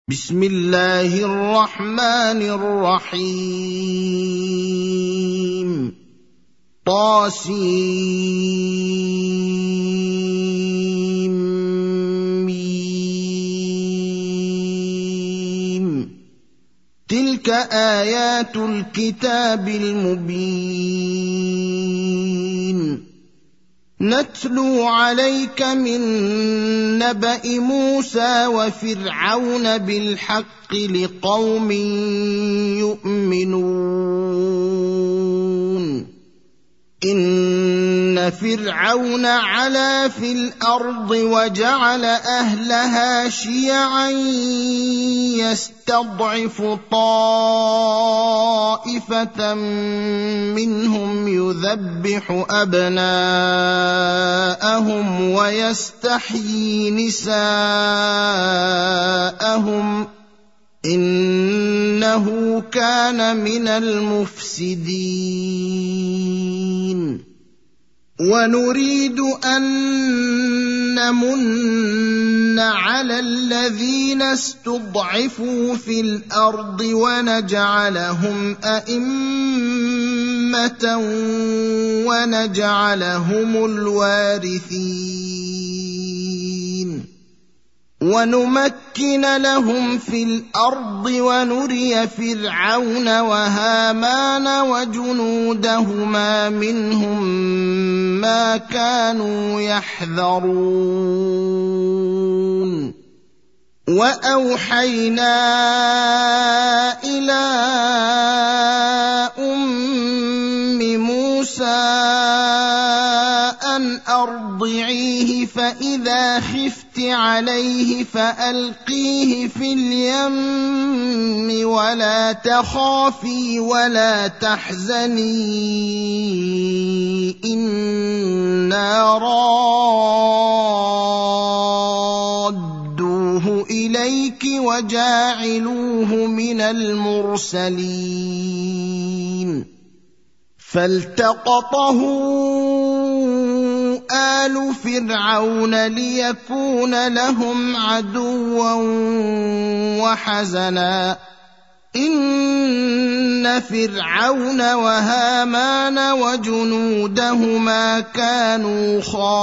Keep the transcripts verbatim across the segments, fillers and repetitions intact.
بسم الله الرحمن الرحيم طاسيم ميم تلك آيات الكتاب المبين نتلو عليك من نبأ موسى وفرعون بالحق لقوم يؤمنون إن فرعون علا في الأرض وجعل أهلها شيعا يستضعف طائفة منهم يذبح أبناءهم ويستحيي نساءهم إنه كان من المفسدين ونريد أن نمن على الذين استضعفوا في الأرض ونجعلهم أئمة ونجعلهم الوارثين ونمكن لهم في الأرض ونري فرعون وهامان وجنودهما منهم ما كانوا يحذرون وأوحينا إلى أم موسى أن أرضعيه فإذا خفت عليه فألقيه في اليم ولا تخافي ولا تحزني إنا رادوه إليك وجاعلوه من المرسلين فالتقطه آل فرعون ليكون لهم عدوا وحزنا إن فرعون وهامان وجنودهما كانوا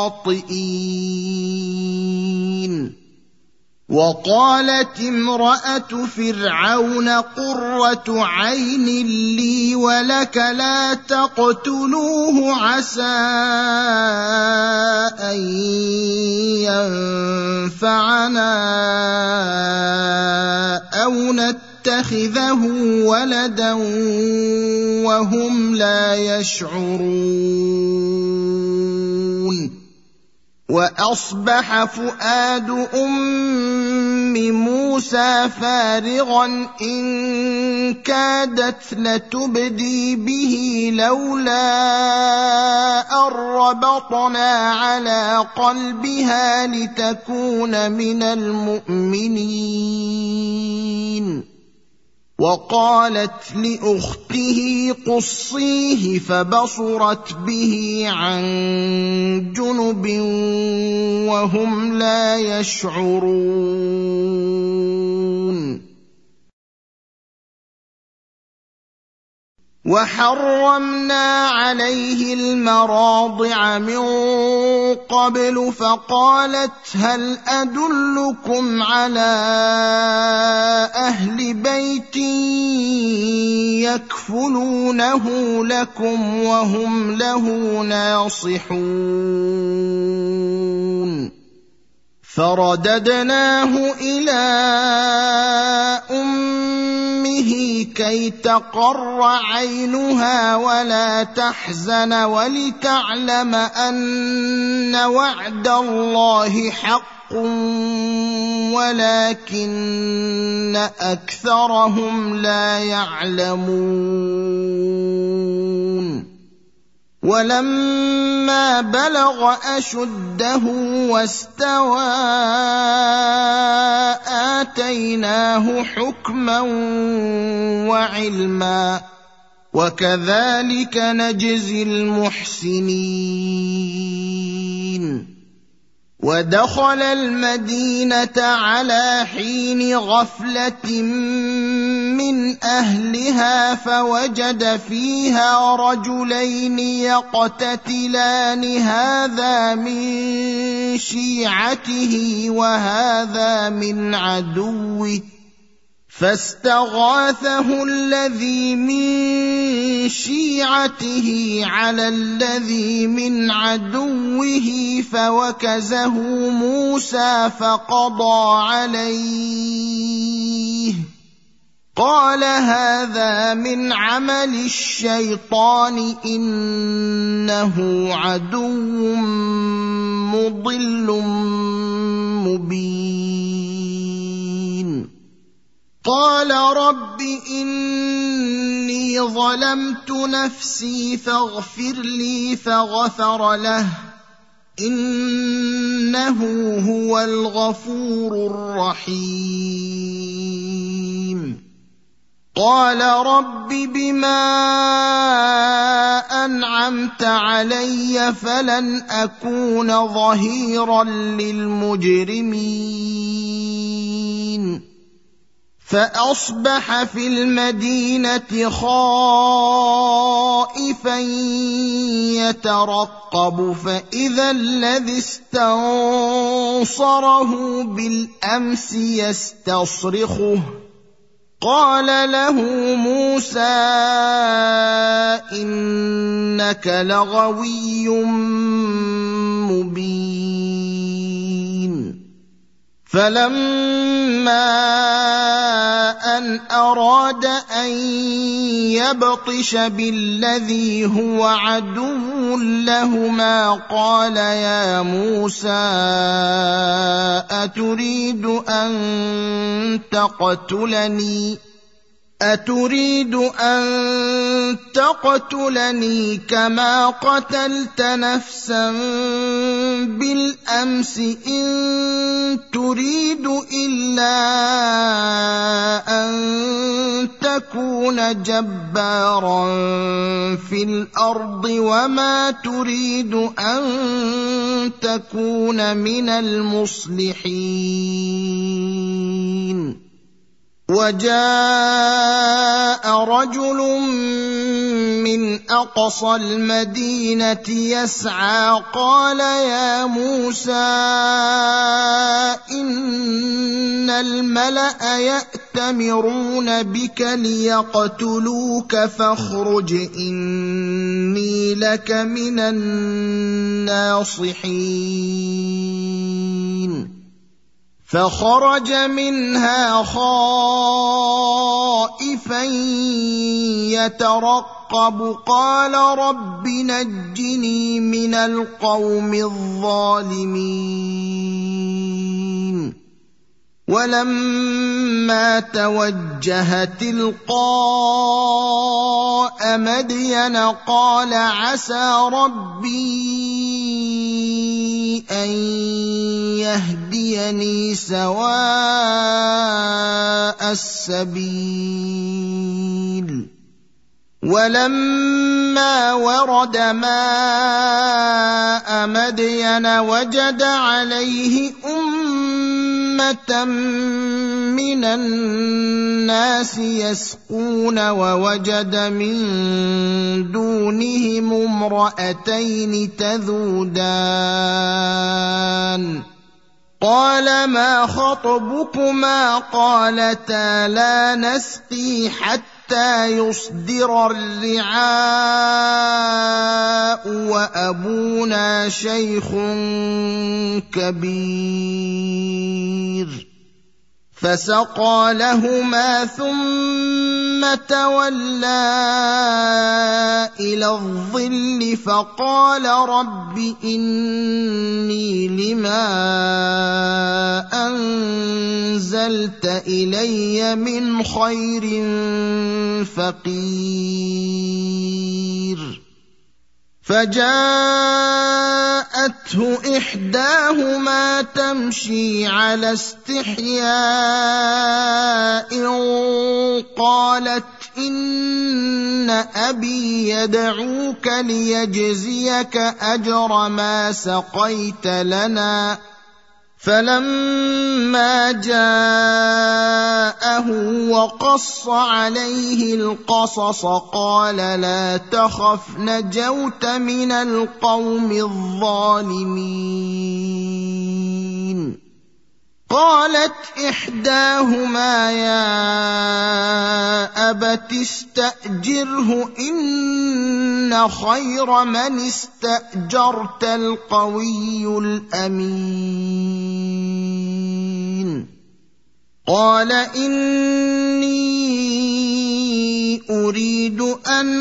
خاطئين وقالت امرأة فرعون قرة عين لي ولك لا تقتلوه عسى أن ينفعنا أو نتخذه ولدا وهم لا يشعرون وأصبح فؤاد أم موسى فارغا إن كادت لتبدي به لولا أن ربطنا على قلبها لتكون من المؤمنين وقالت لأخته قصيه فبصرت به عن جنب وهم لا يشعرون وحرمنا عليه المراضع من قبل فقالت هل أدلكم على أهل بيت يكفلونه لكم وهم له ناصحون فرددناه إلى أمه كي تقر عينها ولا تحزن ولتعلم أن وعد الله حق ولكن أكثرهم لا يعلمون ولما بلغ أشده واستوى آتيناه حكما وعلما وكذلك نجزي المحسنين ودخل المدينة على حين غفلة من أهلها فوجد فيها رجلين يقتتلان هذا من شيعته وهذا من عدوه فاستغاثه الذي من شيعته على الذي من عدوه فوكزه موسى فقضى عليه قال هذا من عمل الشيطان إنه عدو مضل مبين قال رب إني ظلمت نفسي فاغفر لي فغفر له إنه هو الغفور الرحيم قال رب بما أنعمت علي فلن أكون ظهيرا للمجرمين فأصبح في المدينة خائفا يترقب فإذا الذي استنصره بالأمس يستصرخه قال له موسى إنك لغوي مبين فلما أن أراد أن يبطش بالذي هو عدو لهما قال يا موسى أتريد أن تقتلني أتريد أن تقتلني كما قتلت نفسا بالأمس إن تريد إلا أن تكون جبارا في الأرض وما تريد أن تكون من المصلحين وجاء رجل من أقصى المدينة يسعى قال يا موسى إن الملأ يأتمرون بك ليقتلوك فاخرج إني لك من الناصحين فخرج منها خائفا يترقب قال رب نجني من القوم الظالمين ولما توجه تلقاء مدين قال عسى ربي أن يهديني سواء السبيل ولما ورد ماء مدين وجد عليه أمة من الناس يسقون ووجد من دونهم امرأتين تذودان قال ما خطبكما قالتا لا نسقي حتى يصدر الرعاء وأبونا شيخ كبير فسقى لهما ثم تولى إلى الظل فقال رب إني لما أنزلت إلي من خير فقير فجاءته إحداهما تمشي على استحياء قالت إن إن أبي يدعوك ليجزيك أجر ما سقيت لنا. فلما جاءه وقص عليه القصص قال لا تخف نجوت من القوم الظالمين. قالت إحداهما يا أبت استأجره إن خير من استأجرت القوي الأمين. قال إني أريد أن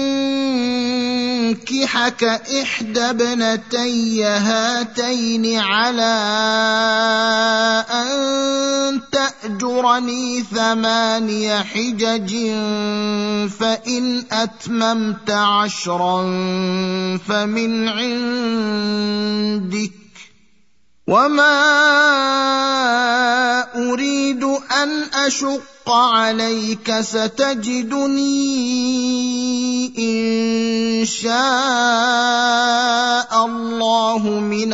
أنكحك إحدى ابنتي هاتين على أن تأجرني ثماني حجج فإن أتممت عشرا فمن عندك وما أريد أن أشق عليك ستجدني إن شاء الله من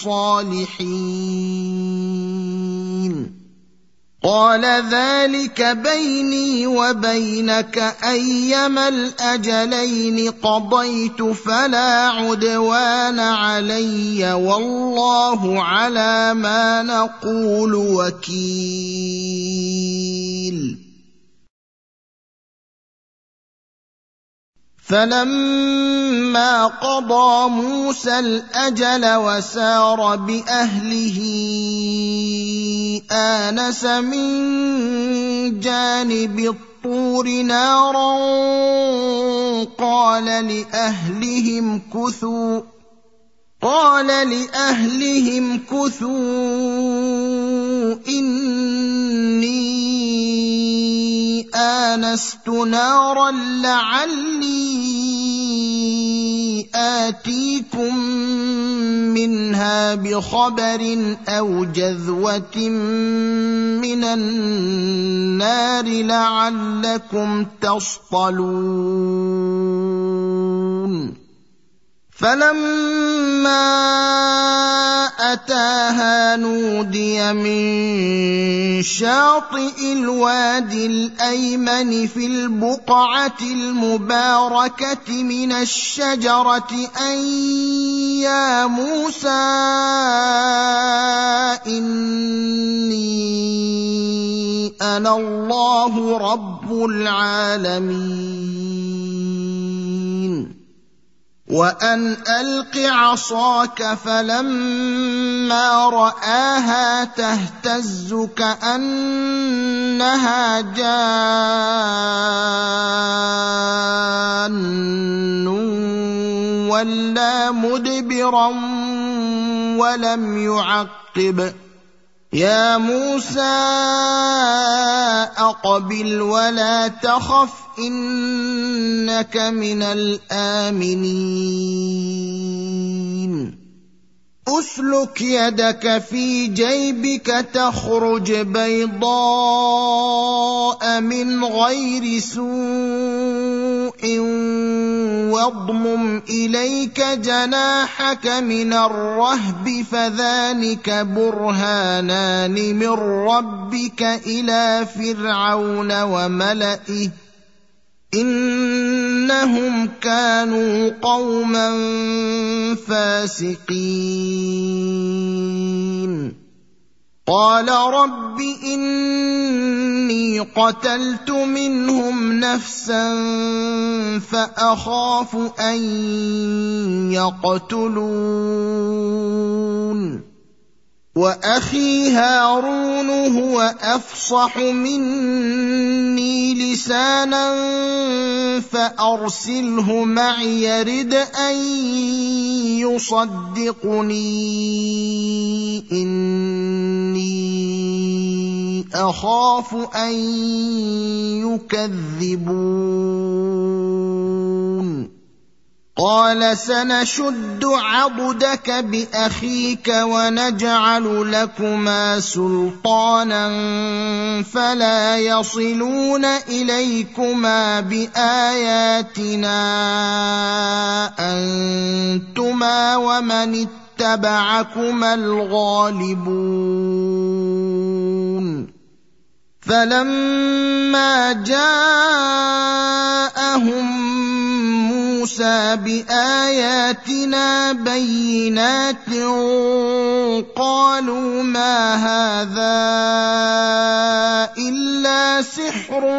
الصالحين. قال ذلك بيني وبينك أيما الأجلين قضيت فلا عدوان علي والله على ما نقول وكيل. فلما قضى موسى الأجل وسار بأهله آنس من جانب الطور نارا قال لأهلهم كثوا قال لأهلهم كثوا إني آنست نارا لعلي آتيكم منها بخبر أو جذوة من النار لعلكم تصطلون. فلما أتاها نودي من شاطئ الوادي الأيمن في البقعة المباركة من الشجرة أن يا موسى إني أنا الله رب العالمين. وأن ألق عصاك فلما رآها تهتز كأنها جان ولا مدبرا ولم يعقب. يا موسى أقبل ولا تخف إنك من الآمنين. أسلك يدك في جيبك تخرج بيضاء من غير سوء واضمم إليك جناحك من الرهب فذلك برهانان من ربك إلى فرعون وملئه إنهم كانوا قوما فاسقين. قال رب إني قتلت منهم نفسا فأخاف أن يقتلون وأخي هارون هو أفصح مني لسانا فأرسله معي يرد أن يصدقني إني أخاف أن يكذبون. قال سنشد عضدك بأخيك ونجعل لكما سلطانا فلا يصلون إليكما بآياتنا أنتما ومن اتبعكما الغالبون فلما جاءهم موسى بآياتنا بينات قالوا ما هذا إلا سحر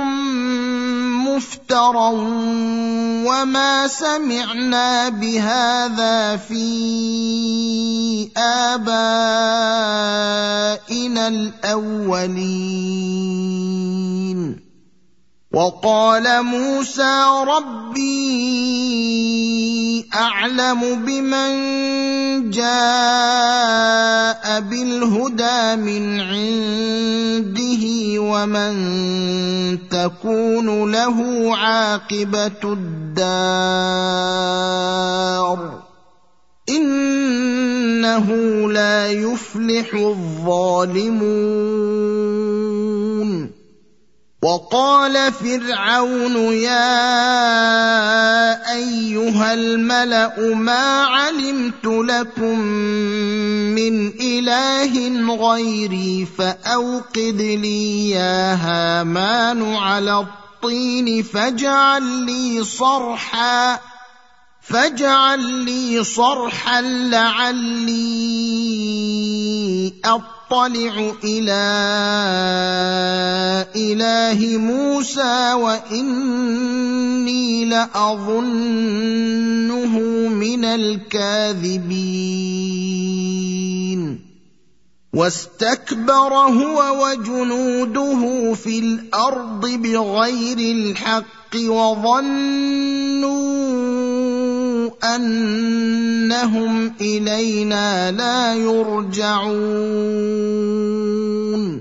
مفترى وما سمعنا بهذا في آبائنا الأولين وقال موسى ربي أعلم بمن جاء بالهدى من عنده ومن تكون له عاقبة الدار إنه لا يفلح الظالمون وقال فرعون يا أيها الملأ ما علمت لكم من إله غيري فأوقد لي يا هامان على الطين فاجعل لي صرحا فاجعل لي صرحا لعلي أطلع إلى إله موسى وإني لأظنه من الكاذبين واستكبر هو وجنوده في الأرض بغير الحق وظنوا أنهم إلينا لا يرجعون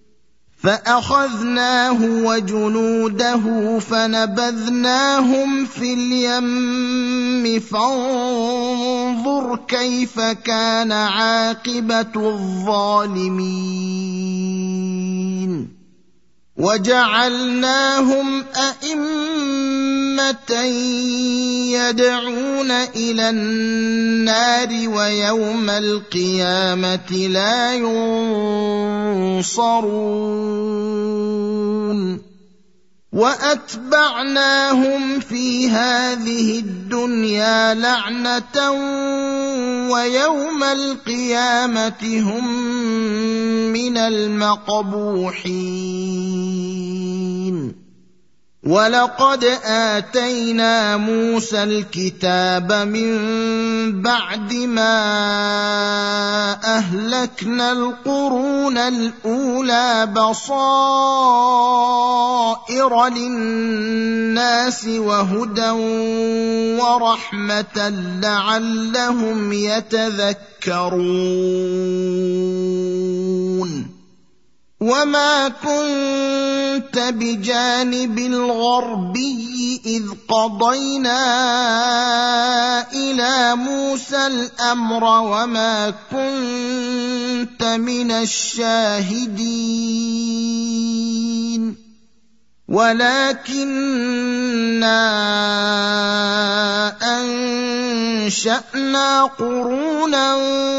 فأخذناه وجنوده فنبذناهم في اليم فانظر كيف كان عاقبة الظالمين وجعلناهم أئمة يدعون إلى النار ويوم القيامة لا ينصرون وأتبعناهم في هذه الدنيا لعنة ويوم القيامة هم من المقبوحين ولقد آتينا موسى الكتاب من بعد ما أهلكنا القرون الأولى بصائر للناس وهدى ورحمة لعلهم يتذكرون وما كنت بجانب الغربي إذ قضينا إلى موسى الأمر وما كنت من الشاهدين ولكننا أنشأنا قرونا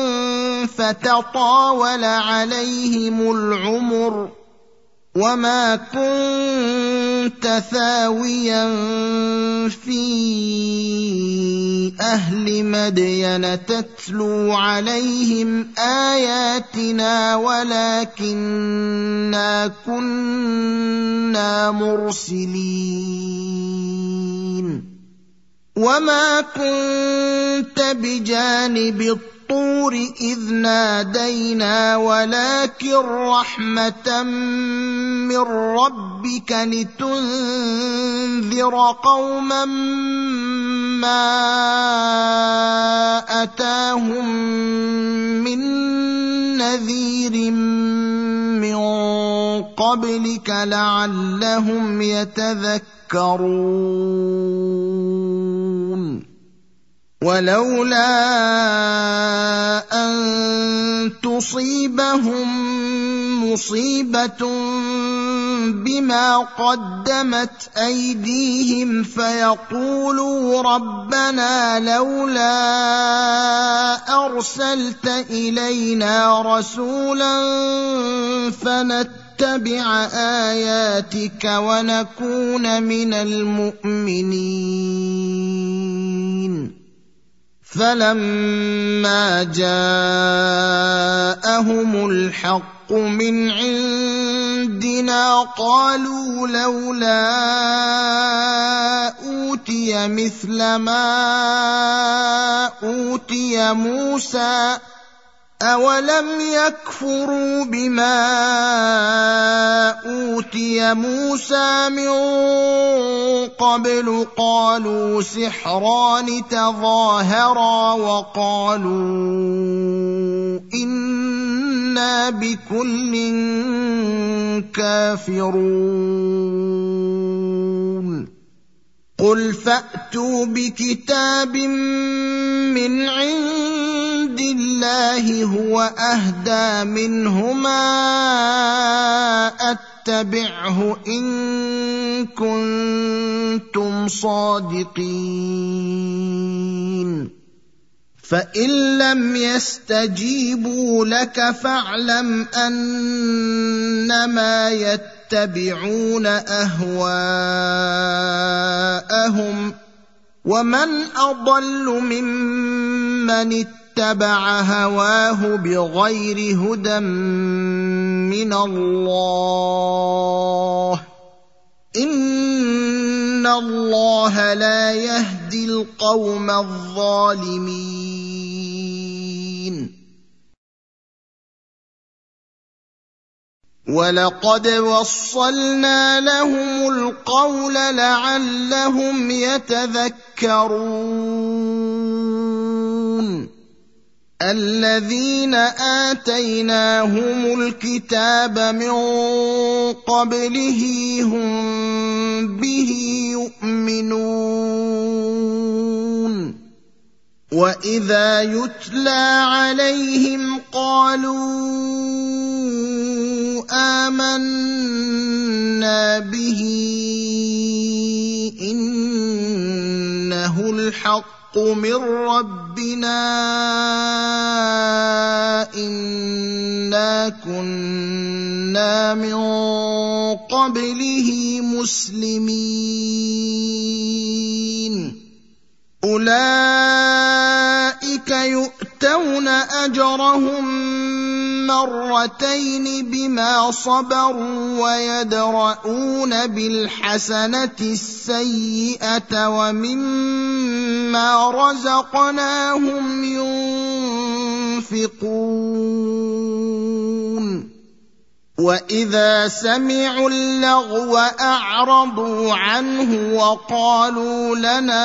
فتطاول عليهم العمر وما كنت ثاويا في أهل مدين تتلو عليهم آياتنا ولكننا كنا مرسلين وما كنت بجانب الطور إذ نادينا ولكن رحمة من ربك لتنذر قوما ما أتاهم من نذير من قبلك لعلهم يتذكرون ولولا أن تصيبهم مصيبة بما قدمت أيديهم فيقولوا ربنا لولا أرسلت إلينا رسولا فنتبع آياتك ونكون من المؤمنين. فلما جاءهم الحق من عندنا قالوا لولا أوتي مثل ما أوتي موسى أولم يكفروا بما أوتي موسى من قبل قالوا سحران تظاهرا وقالوا إنا بكل كافرون. قل فأتوا بكتاب من عند الله هو أهدى منهما أتبعه إن كنتم صادقين. فإن لم يستجيبوا لك فاعلم أنما يتبعون أهواءهم ومن أضل ممن اتبع هواه بغير هدى من الله إن الله لا يهدي القوم الظالمين. ولقد وصلنا لهم القول لعلهم يتذكرون. الذين آتيناهم الكتاب من قبله هم به يؤمنون. وإذا يتلى عليهم قالوا آمنا به إنه الحق من ربنا إنا كنا من قبله مسلمين. أولئك يؤتون أجرهم مرتين بما صبروا ويدرؤون بالحسنة السيئة ومما رزقناهم ينفقون. وإذا سمعوا اللغو أعرضوا عنه وقالوا لنا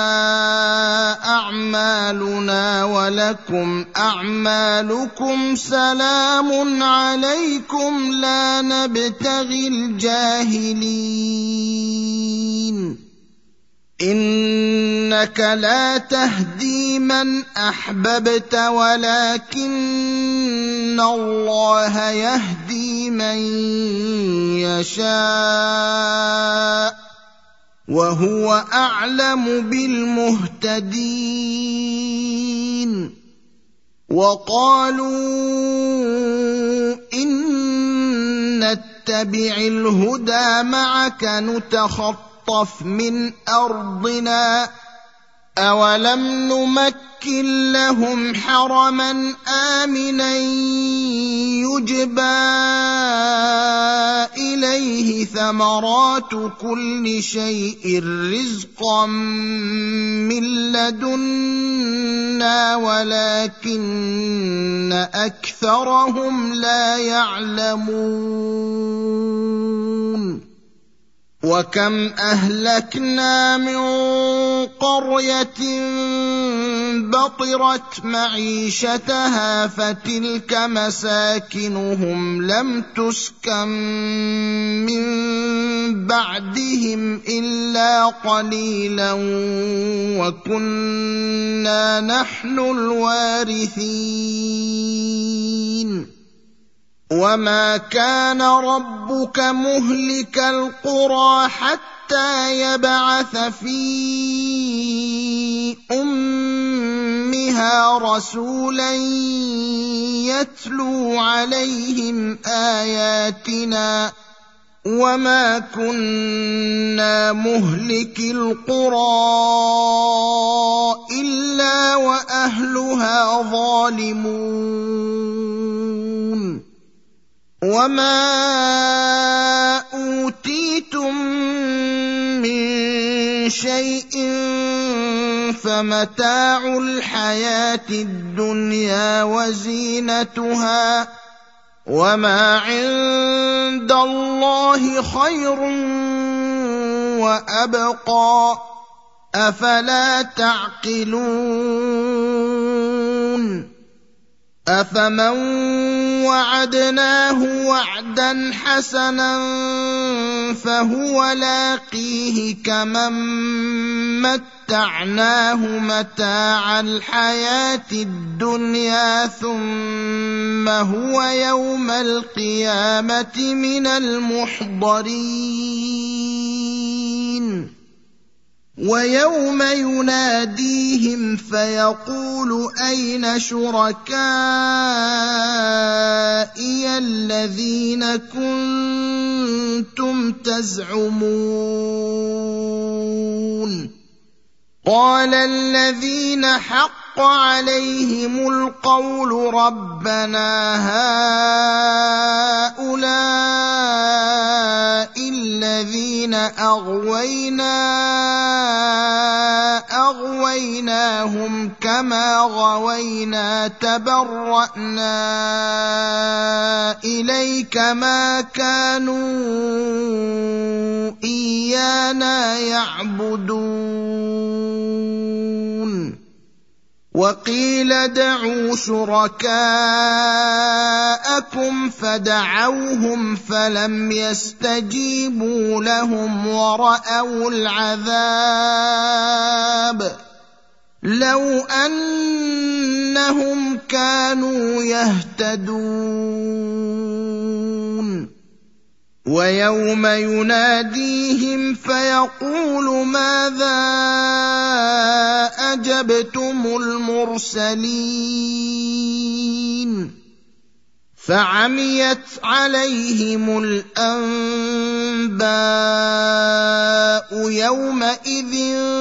أعمالنا ولكم أعمالكم سلام عليكم لا نبتغي الجاهلين. إنك لا تهدي من أحببت ولكن الله يهدي من يشاء وهو أعلم بالمهتدين. وقالوا إن نتبع الهدى معك نتخطف من أرضنا أولم نمكن لهم حرما آمنا يجبى إليه ثمرات كل شيء رزقا من لدنا ولكن أكثرهم لا يعلمون. وكم أهلكنا من قرية بطرت معيشتها فتلك مساكنهم لم تسكن من بعدهم إلا قليلا وكنا نحن الوارثين وما كان ربك مهلك القرى حتى يبعث في أمها رسولا يتلو عليهم آياتنا وما كنا مهلك القرى إلا وأهلها ظالمون وما أوتيتم من شيء فمتاع الحياة الدنيا وزينتها وما عند الله خير وأبقى أفلا تعقلون أفمن وعدناه وعدا حسنا فهو لاقيه كمن متعناه متاع الحياة الدنيا ثم هو يوم القيامة من المحضرين ويوم يناديهم فيقول أين شركائي الذين كنتم تزعمون قال الذين حق عليهم القول ربنا هؤلاء الذين أغوينا أغويناهم كما غوينا تبرأنا إليك ما كانوا إيانا يعبدون وقيل ادعوا شركاءكم فدعوهم فلم يستجيبوا لهم ورأوا العذاب لو أنهم كانوا يهتدون ويوم يناديهم فيقول ماذا أجبتم المرسلين فعميت عليهم الأنباء يومئذ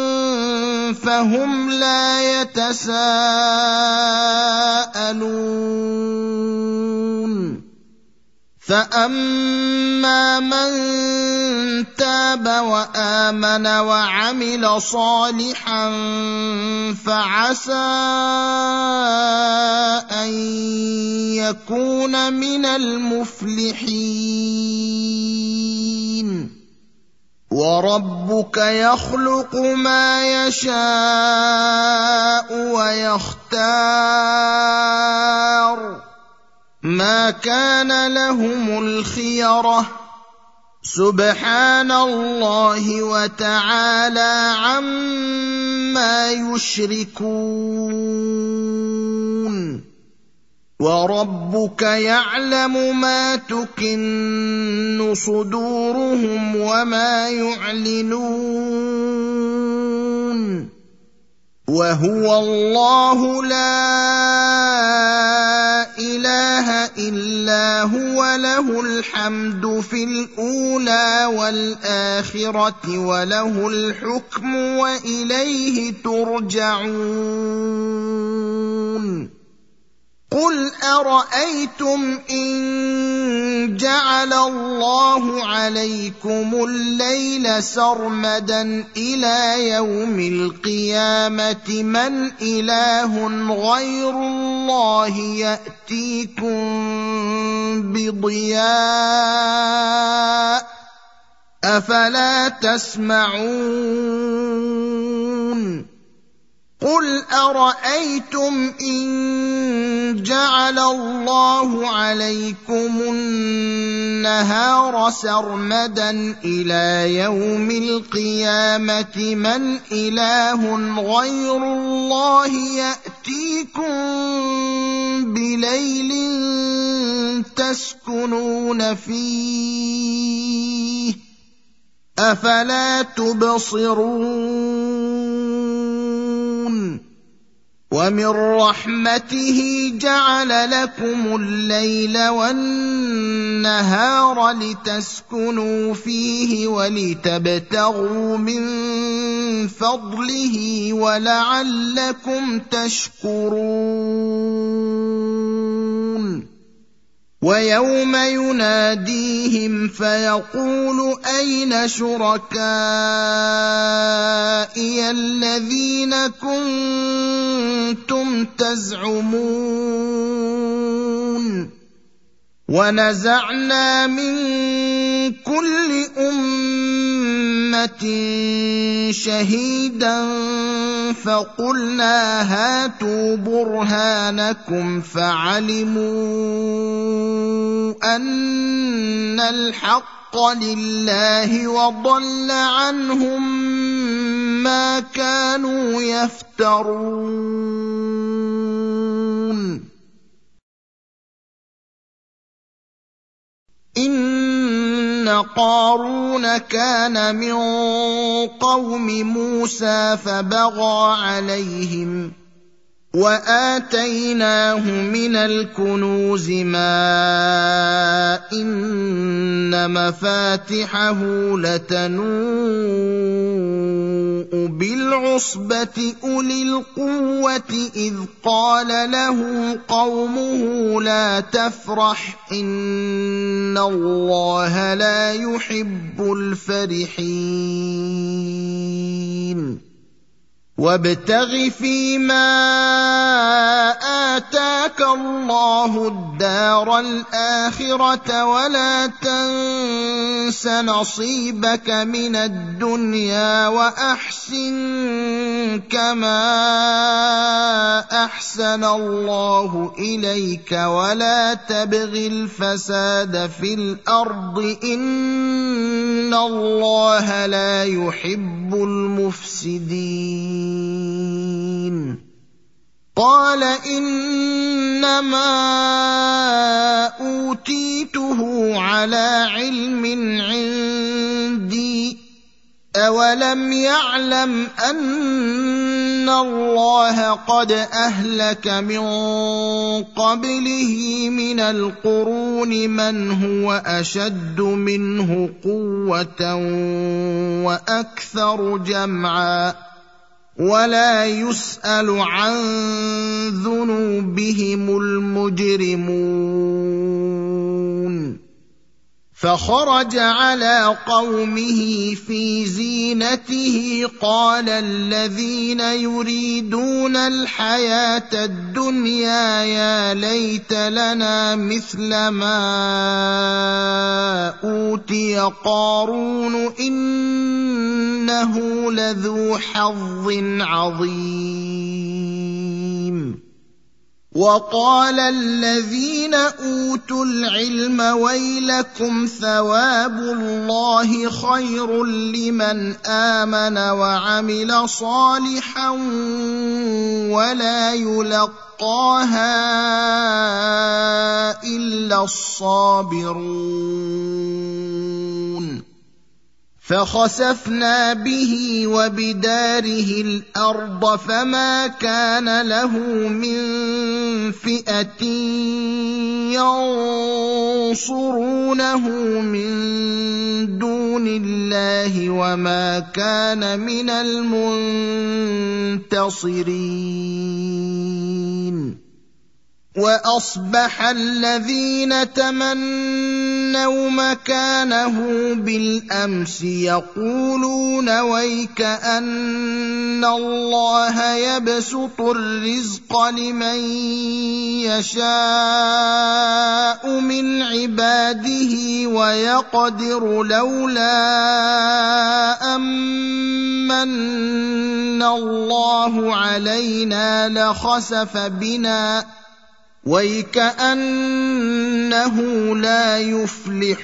فهم لا يتساءلون فأما من تاب وآمن وعمل صالحا فعسى أن يكون من المفلحين وربك يخلق ما يشاء ويختار ما كان لهم الخيرة سبحان الله وتعالى عما يشركون وربك يعلم ما تكن صدورهم وما يعلنون وهو الله لا إله إلا هو له الحمد في الأولى والآخرة وله الحكم وإليه ترجعون قل أرأيتم إن جعل الله عليكم الليل سرمدا إلى يوم القيامة من إله غير الله يأتيكم بضياء أفلا تسمعون قُلْ أَرَأَيْتُمْ إِن جَعَلَ اللَّهُ عَلَيْكُمُ النَّهَارَ سَرْمَدًا إِلَىٰ يَوْمِ الْقِيَامَةِ مَنْ إِلَٰهٌ غَيْرُ اللَّهِ يَأْتِيكُم بِلَيْلٍ تَسْكُنُونَ فِيهِ ۖ أَفَلَا تُبْصِرُونَ وَمِن رَّحْمَتِهِ جَعَلَ لَكُمُ اللَّيْلَ وَالنَّهَارَ لِتَسْكُنُوا فِيهِ وَلِتَبْتَغُوا مِن فَضْلِهِ وَلَعَلَّكُمْ تَشْكُرُونَ وَيَوْمَ يُنَادِيهِمْ فَيَقُولُ أَيْنَ شُرَكَائِيَ الَّذِينَ كُنتُمْ تَزْعُمُونَ وَنَزَعْنَا مِن كُلِّ أُمَّةٍ شَهِيدًا فَقُلْنَا هَاتُوا بُرْهَانَكُمْ فَعَلِمُوا أَنَّ الْحَقَّ لِلَّهِ وَضَلَّ عَنْهُم مَّا كَانُوا يَفْتَرُونَ إِنَّ قَارُونَ كَانَ مِن قَوْمِ مُوسَىٰ فَبَغَىٰ عَلَيْهِمْ وَآتَيْنَاهُ مِنَ الْكُنُوزِ مَا إِنَّ مَفَاتِحَهُ لَتَنُوءُ بِالْعُصْبَةِ أُولِي الْقُوَّةِ إِذْ قَالَ لَهُ قَوْمُهُ لَا تَفْرَحْ إِنَّ اللَّهَ لَا يُحِبُّ الْفَرِحِينَ وَابْتَغِ فِيمَا آتَاكَ اللَّهُ الدَّارَ الْآخِرَةَ وَلَا تَنسَ نَصِيبَكَ مِنَ الدُّنْيَا وَأَحْسِن كَمَا أَحْسَنَ اللَّهُ إِلَيْكَ وَلَا تَبْغِ الْفَسَادَ فِي الْأَرْضِ ۖ إِنَّ اللَّهَ لَا يُحِبُّ الْمُفْسِدِينَ قَالَ إِنَّمَا أُوتِيتُهُ عَلَىٰ عِلْمٍ عِندِي ۚ أَوَلَمْ يَعْلَمْ أَنَّ اللَّهَ قَدْ أَهْلَكَ مِن قَبْلِهِ مِنَ الْقُرُونِ مَنْ هُوَ أَشَدُّ مِنْهُ قُوَّةً وَأَكْثَرُ جَمْعًا وَلَا يُسْأَلُ عَن ذُنُوبِهِمُ الْمُجْرِمُونَ فَخَرَجَ عَلَىٰ قَوْمِهِ فِي زِينَتِهِ قَالَ الَّذِينَ يُرِيدُونَ الْحَيَاةَ الدُّنْيَا يَا لَيْتَ لَنَا مِثْلَ مَا أُوتِيَ قَارُونُ إِنَّهُ لَذُو حَظٍّ عَظِيمٍ وَقَالَ الَّذِينَ أُوتُوا الْعِلْمَ وَيْلَكُمْ ثَوَابُ اللَّهِ خَيْرٌ لِّمَنْ آمَنَ وَعَمِلَ صَالِحًا وَلَا يُلَقَّاهَا إِلَّا الصَّابِرُونَ فَخَسَفْنَا بِهِ وَبِدَارِهِ الْأَرْضَ فَمَا كَانَ لَهُ مِن فِئَةٍ يَنصُرُونَهُ مِن دُونِ اللَّهِ وَمَا كَانَ مِنَ الْمُنتَصِرِينَ وَأَصْبَحَ الَّذِينَ تَمَنَّوْا مَكَانَهُ بِالْأَمْسِ يَقُولُونَ وَيْكَأَنَّ اللَّهَ يَبْسُطُ الرِّزْقَ لِمَن يَشَاءُ مِنْ عِبَادِهِ وَيَقْدِرُ لَوْلَا أَن مَّنَّ الله علينا لخسف بنا ويكأنه لا يفلح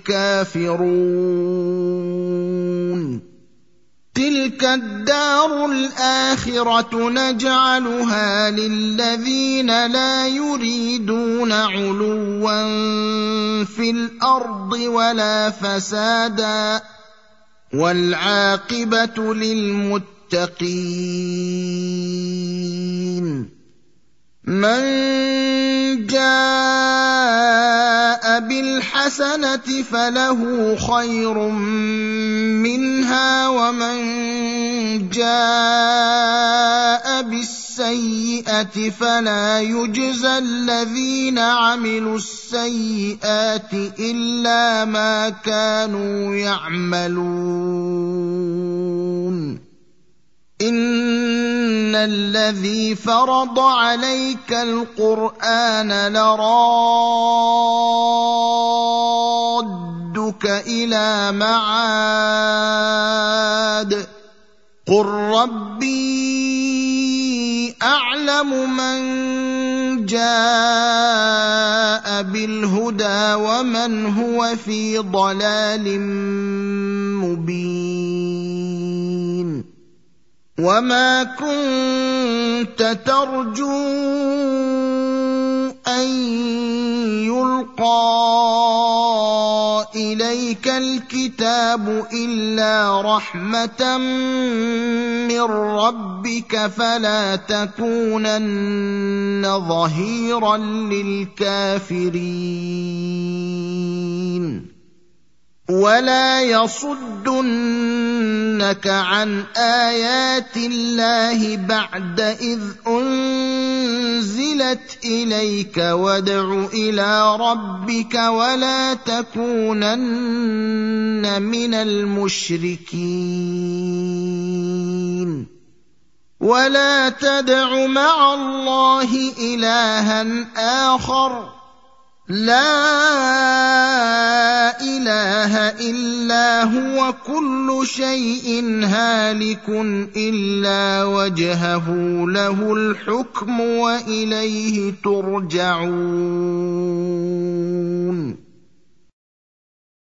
الكافرون تلك الدار الآخرة نجعلها للذين لا يريدون علوا في الأرض ولا فسادا والعاقبة للمتقين من جاء بالحسنة فله خير منها ومن جاء بالسيئة فلا يجزى الذين عملوا السيئات إلا ما كانوا يعملون إن الذي فرض عليك القرآن لرادك إلى معاد قل ربي أعلم من جاء بالهدى ومن هو في ضلال مبين وما كنت ترجو أن يلقى إليك الكتاب إلا رحمة من ربك فلا تكونن ظهيرا للكافرين ولا يصدنك عن آيات الله بعد إذ أنزلت إليك وادع إلى ربك ولا تكونن من المشركين ولا تدع مع الله إلها آخر لا إله إلا هو كل شيء هالك إلا وجهه له الحكم وإليه ترجعون